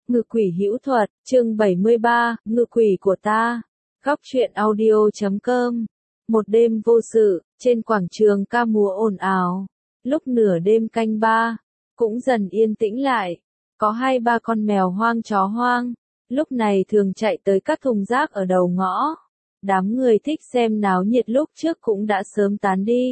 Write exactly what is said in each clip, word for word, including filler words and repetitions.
Ngự quỷ hữu thuật, chương bảy mươi ba, ngự quỷ của ta. Góc truyện audio chấm com. Một đêm vô sự, trên quảng trường ca múa ồn ào. Lúc nửa đêm canh ba, cũng dần yên tĩnh lại. Có hai ba con mèo hoang chó hoang, lúc này thường chạy tới các thùng rác ở đầu ngõ. Đám người thích xem náo nhiệt lúc trước cũng đã sớm tán đi.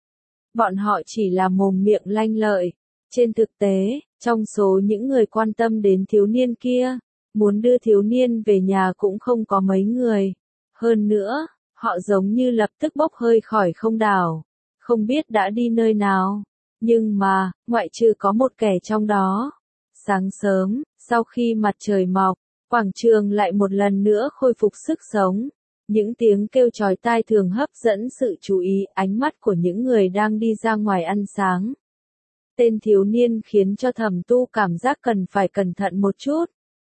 Bọn họ chỉ là mồm miệng lanh lợi. Trên thực tế, trong số những người quan tâm đến thiếu niên kia, muốn đưa thiếu niên về nhà cũng không có mấy người. Hơn nữa, họ giống như lập tức bốc hơi khỏi không đảo, không biết đã đi nơi nào. Nhưng mà, ngoại trừ có một kẻ trong đó. Sáng sớm, sau khi mặt trời mọc, quảng trường lại một lần nữa khôi phục sức sống. Những tiếng kêu chói tai thường hấp dẫn sự chú ý, ánh mắt của những người đang đi ra ngoài ăn sáng. Tên thiếu niên khiến cho Thẩm Tu cảm giác cần phải cẩn thận một chút.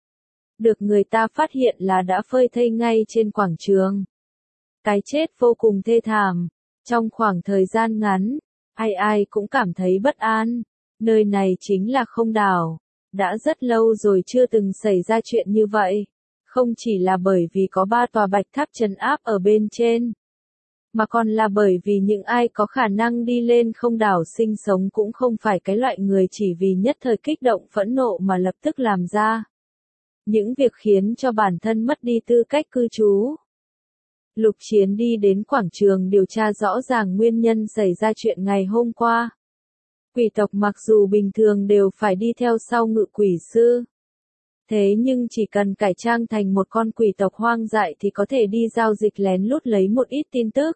Được người ta phát hiện là đã phơi thây ngay trên quảng trường. Cái chết vô cùng thê thảm. Trong khoảng thời gian ngắn, ai ai cũng cảm thấy bất an. Nơi này chính là không đảo. Đã rất lâu rồi chưa từng xảy ra chuyện như vậy. Không chỉ là bởi vì có ba tòa bạch tháp trấn áp ở bên trên, mà còn là bởi vì những ai có khả năng đi lên không đảo sinh sống cũng không phải cái loại người chỉ vì nhất thời kích động phẫn nộ mà lập tức làm ra những việc khiến cho bản thân mất đi tư cách cư trú. Lục Chiến đi đến quảng trường điều tra rõ ràng nguyên nhân xảy ra chuyện ngày hôm qua. Quỷ tộc mặc dù bình thường đều phải đi theo sau ngự quỷ sư. Thế nhưng chỉ cần cải trang thành một con quỷ tộc hoang dại thì có thể đi giao dịch lén lút lấy một ít tin tức.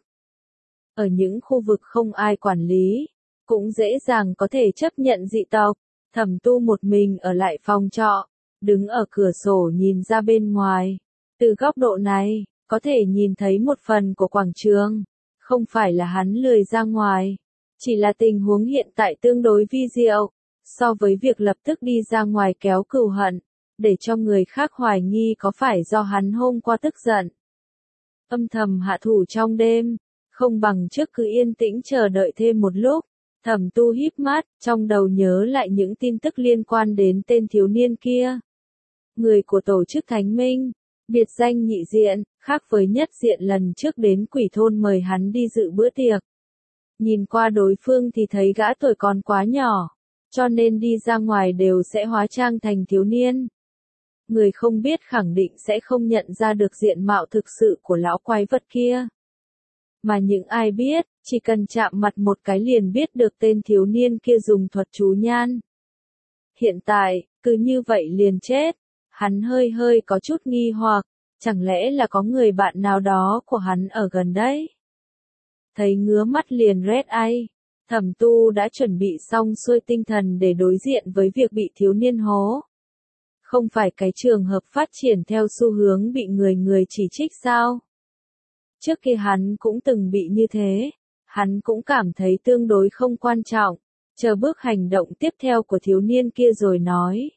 Ở những khu vực không ai quản lý, cũng dễ dàng có thể chấp nhận dị tộc. Thẩm Tu một mình ở lại phòng trọ, đứng ở cửa sổ nhìn ra bên ngoài. Từ góc độ này, có thể nhìn thấy một phần của quảng trường. Không phải là hắn lười ra ngoài, chỉ là tình huống hiện tại tương đối vi diệu, so với việc lập tức đi ra ngoài kéo cừu hận, để cho người khác hoài nghi có phải do hắn hôm qua tức giận, âm thầm hạ thủ trong đêm, không bằng trước cứ yên tĩnh chờ đợi thêm một lúc. Thẩm Tu híp mắt, trong đầu nhớ lại những tin tức liên quan đến tên thiếu niên kia. Người của tổ chức Thánh Minh, biệt danh Nhị Diện, khác với Nhất Diện lần trước đến Quỷ Thôn mời hắn đi dự bữa tiệc. Nhìn qua đối phương thì thấy gã tuổi còn quá nhỏ, cho nên đi ra ngoài đều sẽ hóa trang thành thiếu niên. Người không biết khẳng định sẽ không nhận ra được diện mạo thực sự của lão quái vật kia. Mà những ai biết, chỉ cần chạm mặt một cái liền biết được tên thiếu niên kia dùng thuật chú nhan. Hiện tại, cứ như vậy liền chết. Hắn hơi hơi có chút nghi hoặc, chẳng lẽ là có người bạn nào đó của hắn ở gần đấy? Thấy ngứa mắt liền rét ai. Thẩm Tu đã chuẩn bị xong xuôi tinh thần để đối diện với việc bị thiếu niên hố. Không phải cái trường hợp phát triển theo xu hướng bị người người chỉ trích sao? Trước kia hắn cũng từng bị như thế, hắn cũng cảm thấy tương đối không quan trọng, chờ bước hành động tiếp theo của thiếu niên kia rồi nói.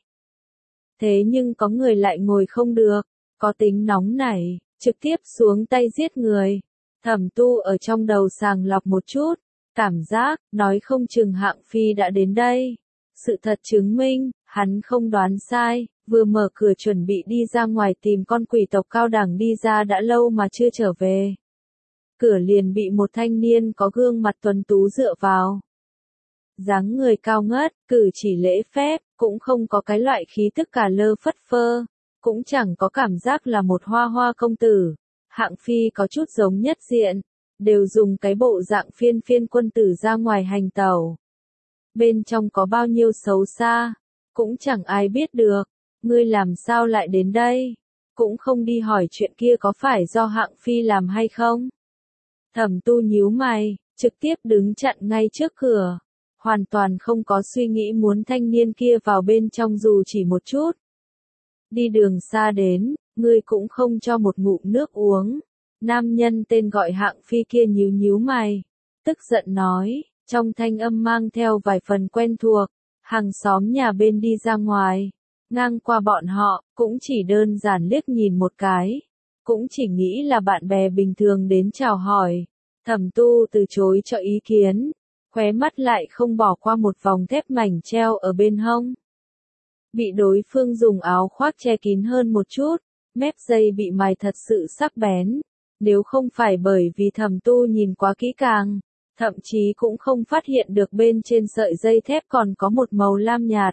Thế nhưng có người lại ngồi không được, có tính nóng nảy, trực tiếp xuống tay giết người. Thẩm Tu ở trong đầu sàng lọc một chút, cảm giác, nói không chừng Hạng Phi đã đến đây. Sự thật chứng minh, hắn không đoán sai, vừa mở cửa chuẩn bị đi ra ngoài tìm con quỷ tộc cao đẳng đi ra đã lâu mà chưa trở về. Cửa liền bị một thanh niên có gương mặt tuấn tú dựa vào. Dáng người cao ngất, cử chỉ lễ phép, cũng không có cái loại khí tức cả lơ phất phơ, cũng chẳng có cảm giác là một hoa hoa công tử. Hạng Phi có chút giống Nhất Diện, đều dùng cái bộ dạng phiên phiên quân tử ra ngoài hành tẩu. Bên trong có bao nhiêu xấu xa, cũng chẳng ai biết được. Ngươi làm sao lại đến đây? Cũng không đi hỏi chuyện kia có phải do Hạng Phi làm hay không? Thẩm Tu nhíu mày, trực tiếp đứng chặn ngay trước cửa. Hoàn toàn không có suy nghĩ muốn thanh niên kia vào bên trong dù chỉ một chút. Đi đường xa đến, ngươi cũng không cho một ngụm nước uống. Nam nhân tên gọi Hạng Phi kia nhíu nhíu mày, tức giận nói, trong thanh âm mang theo vài phần quen thuộc. Hàng xóm nhà bên đi ra ngoài, ngang qua bọn họ, cũng chỉ đơn giản liếc nhìn một cái. Cũng chỉ nghĩ là bạn bè bình thường đến chào hỏi. Thẩm Tu từ chối cho ý kiến, khóe mắt lại không bỏ qua một vòng thép mảnh treo ở bên hông. bị đối phương dùng áo khoác che kín hơn một chút, mép dây bị mài thật sự sắc bén. Nếu không phải bởi vì Thẩm Tu nhìn quá kỹ càng, thậm chí cũng không phát hiện được bên trên sợi dây thép còn có một màu lam nhạt.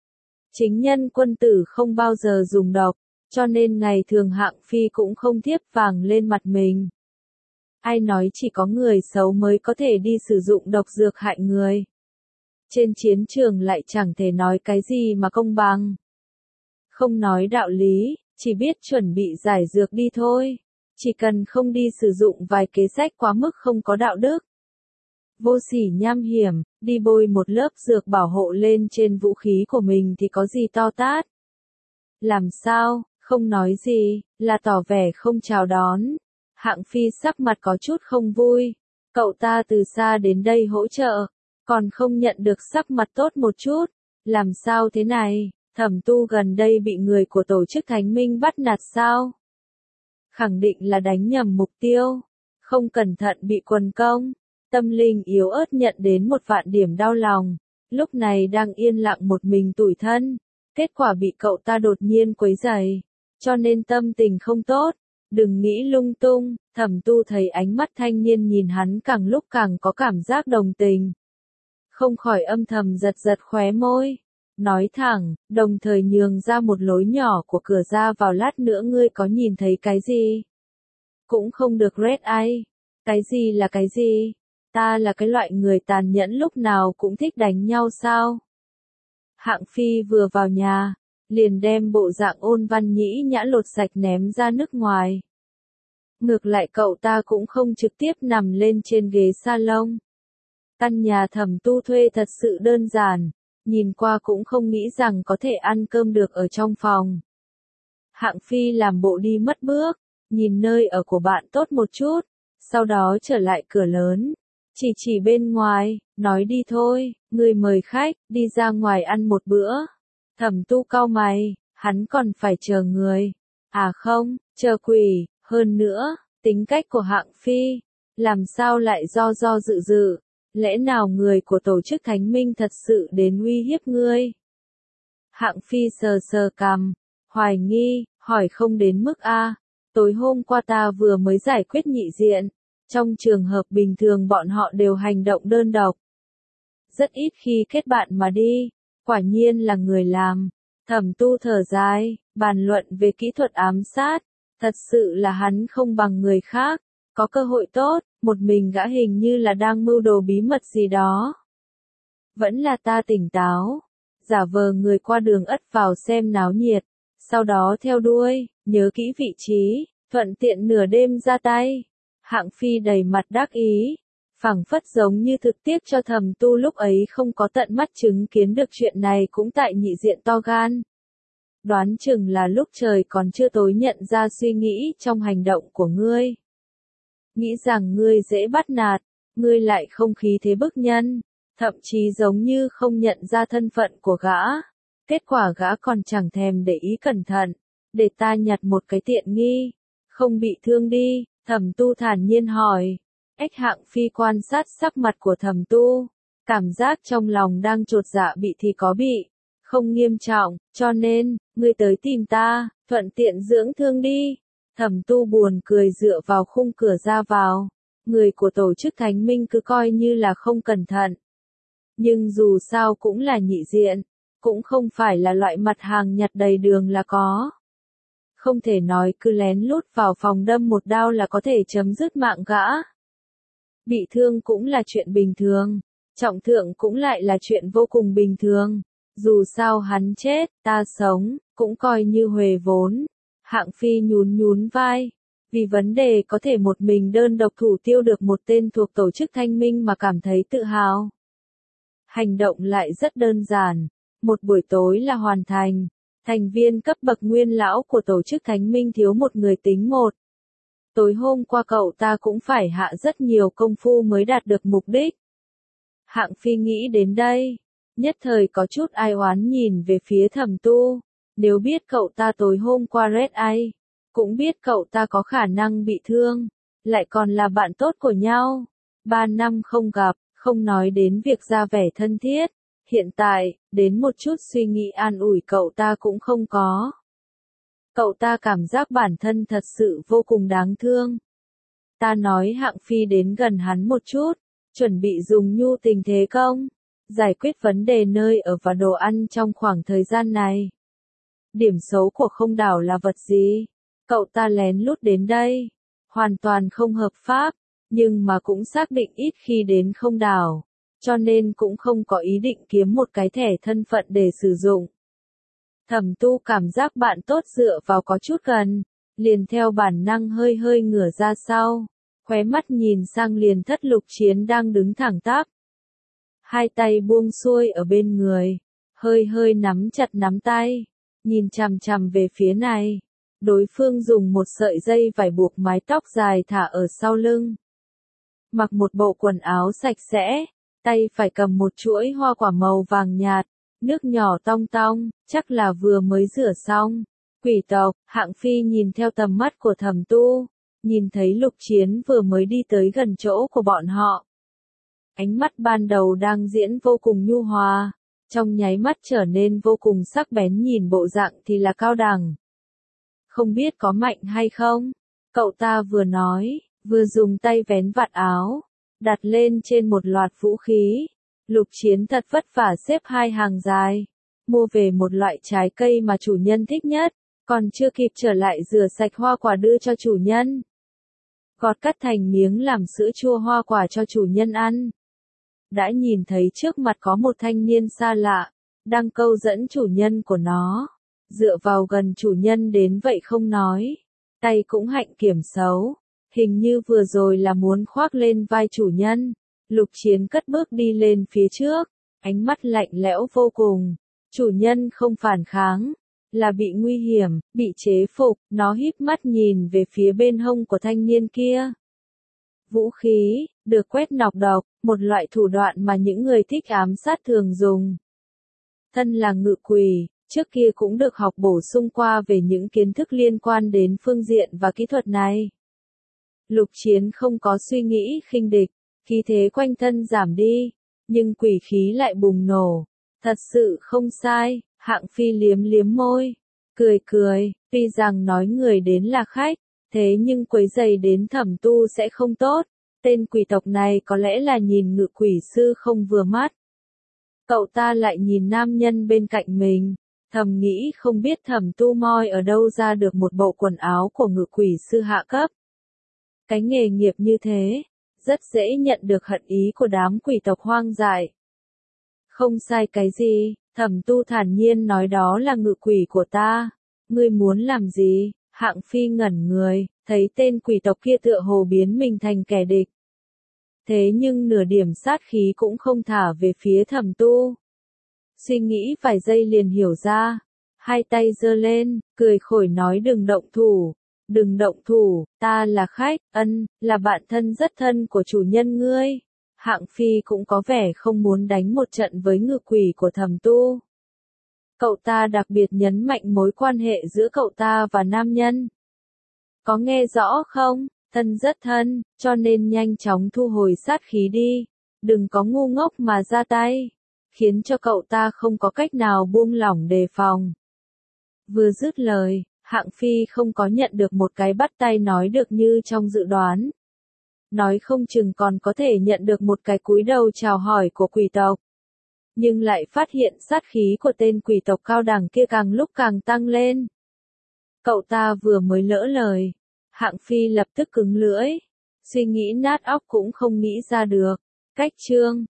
Chính nhân quân tử không bao giờ dùng độc, cho nên ngày thường Hạng Phi cũng không thiếp vàng lên mặt mình. Ai nói chỉ có người xấu mới có thể đi sử dụng độc dược hại người. Trên chiến trường lại chẳng thể nói cái gì mà công bằng. Không nói đạo lý, chỉ biết chuẩn bị giải dược đi thôi. Chỉ cần không đi sử dụng vài kế sách quá mức không có đạo đức. Vô sỉ nham hiểm, đi bôi một lớp dược bảo hộ lên trên vũ khí của mình thì có gì to tát. Làm sao, không nói gì, là tỏ vẻ không chào đón. Hạng Phi sắc mặt có chút không vui. Cậu ta từ xa đến đây hỗ trợ, còn không nhận được sắc mặt tốt một chút. Làm sao thế này, Thẩm Tu gần đây bị người của tổ chức Thánh Minh bắt nạt sao? Khẳng định là đánh nhầm mục tiêu, không cẩn thận bị quần công. Tâm linh yếu ớt nhận đến một vạn điểm đau lòng, lúc này đang yên lặng một mình tủi thân, kết quả bị cậu ta đột nhiên quấy rầy, cho nên tâm tình không tốt. Đừng nghĩ lung tung, Thẩm Tu thấy ánh mắt thanh niên nhìn hắn càng lúc càng có cảm giác đồng tình. Không khỏi âm thầm giật giật khóe môi, nói thẳng, đồng thời nhường ra một lối nhỏ của cửa ra vào, lát nữa ngươi có nhìn thấy cái gì? Cũng không được red eye. Cái gì là cái gì? Ta là cái loại người tàn nhẫn lúc nào cũng thích đánh nhau sao? Hạng Phi vừa vào nhà, liền đem bộ dạng ôn văn nhĩ nhã lột sạch ném ra nước ngoài. Ngược lại cậu ta cũng không trực tiếp nằm lên trên ghế salon. Căn nhà Thẩm Tu thuê thật sự đơn giản, nhìn qua cũng không nghĩ rằng có thể ăn cơm được ở trong phòng. Hạng Phi làm bộ đi mất bước, nhìn nơi ở của bạn tốt một chút, sau đó trở lại cửa lớn. Chỉ chỉ bên ngoài, nói đi thôi, người mời khách, đi ra ngoài ăn một bữa. Thẩm Tu cau mày, hắn còn phải chờ người. À không, chờ quỷ, hơn nữa, tính cách của Hạng Phi, làm sao lại do do dự dự, lẽ nào người của tổ chức Thánh Minh thật sự đến uy hiếp ngươi? Hạng Phi sờ sờ cằm, hoài nghi, hỏi không đến mức a, tối hôm qua ta vừa mới giải quyết nhị diện. Trong trường hợp bình thường bọn họ đều hành động đơn độc. Rất ít khi kết bạn mà đi, quả nhiên là người làm. Thẩm Tu thở dài, bàn luận về kỹ thuật ám sát, thật sự là hắn không bằng người khác, có cơ hội tốt, một mình gã hình như là đang mưu đồ bí mật gì đó. Vẫn là ta tỉnh táo, giả vờ người qua đường ất vào xem náo nhiệt, sau đó theo đuôi, nhớ kỹ vị trí, thuận tiện nửa đêm ra tay. Hạng Phi đầy mặt đắc ý, phảng phất giống như thực tiếc cho Thẩm Tu lúc ấy không có tận mắt chứng kiến được chuyện này cũng tại nhị diện to gan. Đoán chừng là lúc trời còn chưa tối nhận ra suy nghĩ trong hành động của ngươi. Nghĩ rằng ngươi dễ bắt nạt, ngươi lại không khí thế bức nhân, thậm chí giống như không nhận ra thân phận của gã. Kết quả gã còn chẳng thèm để ý cẩn thận, để ta nhặt một cái tiện nghi, không bị thương đi. Thẩm Tu thản nhiên hỏi. Ếch Hạng Phi quan sát sắc mặt của Thẩm Tu, cảm giác trong lòng đang chột dạ bị thì có bị, không nghiêm trọng, cho nên, ngươi tới tìm ta, thuận tiện dưỡng thương đi. Thẩm Tu buồn cười dựa vào khung cửa ra vào, người của tổ chức Thánh Minh cứ coi như là không cẩn thận. Nhưng dù sao cũng là nhị diện, cũng không phải là loại mặt hàng nhặt đầy đường là có. Không thể nói cứ lén lút vào phòng đâm một đao là có thể chấm dứt mạng gã. Bị thương cũng là chuyện bình thường, trọng thương cũng lại là chuyện vô cùng bình thường. Dù sao hắn chết, ta sống, cũng coi như huề vốn. Hạng Phi nhún nhún vai, vì vấn đề có thể một mình đơn độc thủ tiêu được một tên thuộc tổ chức Thanh Minh mà cảm thấy tự hào. Hành động lại rất đơn giản, một buổi tối là hoàn thành. Thành viên cấp bậc nguyên lão của tổ chức Thánh Minh thiếu một người tính một. Tối hôm qua cậu ta cũng phải hạ rất nhiều công phu mới đạt được mục đích. Hạng Phi nghĩ đến đây, nhất thời có chút ai oán nhìn về phía Thẩm Tu. Nếu biết cậu ta tối hôm qua red eye, cũng biết cậu ta có khả năng bị thương, lại còn là bạn tốt của nhau. Ba năm không gặp, không nói đến việc ra vẻ thân thiết, Hiện tại, đến một chút suy nghĩ an ủi cậu ta cũng không có. Cậu ta cảm giác bản thân thật sự vô cùng đáng thương. Ta nói Hạng Phi đến gần hắn một chút, chuẩn bị dùng nhu tình thế công, giải quyết vấn đề nơi ở và đồ ăn trong khoảng thời gian này. Điểm xấu của không đảo là vật gì? Cậu ta lén lút đến đây, hoàn toàn không hợp pháp, nhưng mà cũng xác định ít khi đến không đảo, cho nên cũng không có ý định kiếm một cái thẻ thân phận để sử dụng. Thẩm Tu cảm giác bạn tốt dựa vào có chút gần, liền theo bản năng hơi hơi ngửa ra sau, khóe mắt nhìn sang liền thất Lục Chiến đang đứng thẳng tắp. Hai tay buông xuôi ở bên người, hơi hơi nắm chặt nắm tay, nhìn chằm chằm về phía này. Đối phương dùng một sợi dây vải buộc mái tóc dài thả ở sau lưng. Mặc một bộ quần áo sạch sẽ, tay phải cầm một chuỗi hoa quả màu vàng nhạt, nước nhỏ tong tong, chắc là vừa mới rửa xong. Quỷ tộc, Hạng Phi nhìn theo tầm mắt của Thẩm Tu, nhìn thấy Lục Chiến vừa mới đi tới gần chỗ của bọn họ. Ánh mắt ban đầu đang diễn vô cùng nhu hòa, trong nháy mắt trở nên vô cùng sắc bén, nhìn bộ dạng thì là cao đẳng. Không biết có mạnh hay không? Cậu ta vừa nói, vừa dùng tay vén vạt áo, đặt lên trên một loạt vũ khí. Lục Chiến thật vất vả xếp hai hàng dài, mua về một loại trái cây mà chủ nhân thích nhất, còn chưa kịp trở lại rửa sạch hoa quả đưa cho chủ nhân. Gọt cắt thành miếng làm sữa chua hoa quả cho chủ nhân ăn. Đã nhìn thấy trước mặt có một thanh niên xa lạ, đang câu dẫn chủ nhân của nó. Dựa vào gần chủ nhân đến vậy không nói, tay cũng hạnh kiểm xấu, hình như vừa rồi là muốn khoác lên vai chủ nhân. Lục Chiến cất bước đi lên phía trước, ánh mắt lạnh lẽo vô cùng. Chủ nhân không phản kháng, là bị nguy hiểm, bị chế phục. Nó híp mắt nhìn về phía bên hông của thanh niên kia. Vũ khí, được quét nọc độc, một loại thủ đoạn mà những người thích ám sát thường dùng. Thân là ngự quỷ, trước kia cũng được học bổ sung qua về những kiến thức liên quan đến phương diện và kỹ thuật này. Lục Chiến không có suy nghĩ khinh địch, khí thế quanh thân giảm đi, nhưng quỷ khí lại bùng nổ. Thật sự không sai, Hạng Phi liếm liếm môi, cười cười, tuy rằng nói người đến là khách, thế nhưng quấy rầy đến Thẩm Tu sẽ không tốt, tên quỷ tộc này có lẽ là nhìn ngự quỷ sư không vừa mắt. Cậu ta lại nhìn nam nhân bên cạnh mình, thầm nghĩ không biết Thẩm Tu moi ở đâu ra được một bộ quần áo của ngự quỷ sư hạ cấp. Cái nghề nghiệp như thế, rất dễ nhận được hận ý của đám quỷ tộc hoang dại. Không sai cái gì, Thẩm Tu thản nhiên nói, đó là ngự quỷ của ta. Ngươi muốn làm gì? Hạng Phi ngẩn người, thấy tên quỷ tộc kia tựa hồ biến mình thành kẻ địch. Thế nhưng nửa điểm sát khí cũng không thả về phía Thẩm Tu. Suy nghĩ vài giây liền hiểu ra, hai tay giơ lên, cười khổi nói, đừng động thủ, đừng động thủ, ta là khách, ân, là bạn thân rất thân của chủ nhân ngươi. Hạng Phi cũng có vẻ không muốn đánh một trận với ngự quỷ của Thẩm Tu. Cậu ta đặc biệt nhấn mạnh mối quan hệ giữa cậu ta và nam nhân. Có nghe rõ không? Thân rất thân, cho nên nhanh chóng thu hồi sát khí đi, đừng có ngu ngốc mà ra tay, khiến cho cậu ta không có cách nào buông lỏng đề phòng. Vừa dứt lời, Hạng Phi không có nhận được một cái bắt tay nói được như trong dự đoán. Nói không chừng còn có thể nhận được một cái cúi đầu chào hỏi của quỷ tộc. Nhưng lại phát hiện sát khí của tên quỷ tộc cao đẳng kia càng lúc càng tăng lên. Cậu ta vừa mới lỡ lời, Hạng Phi lập tức cứng lưỡi, suy nghĩ nát óc cũng không nghĩ ra được. Cách chương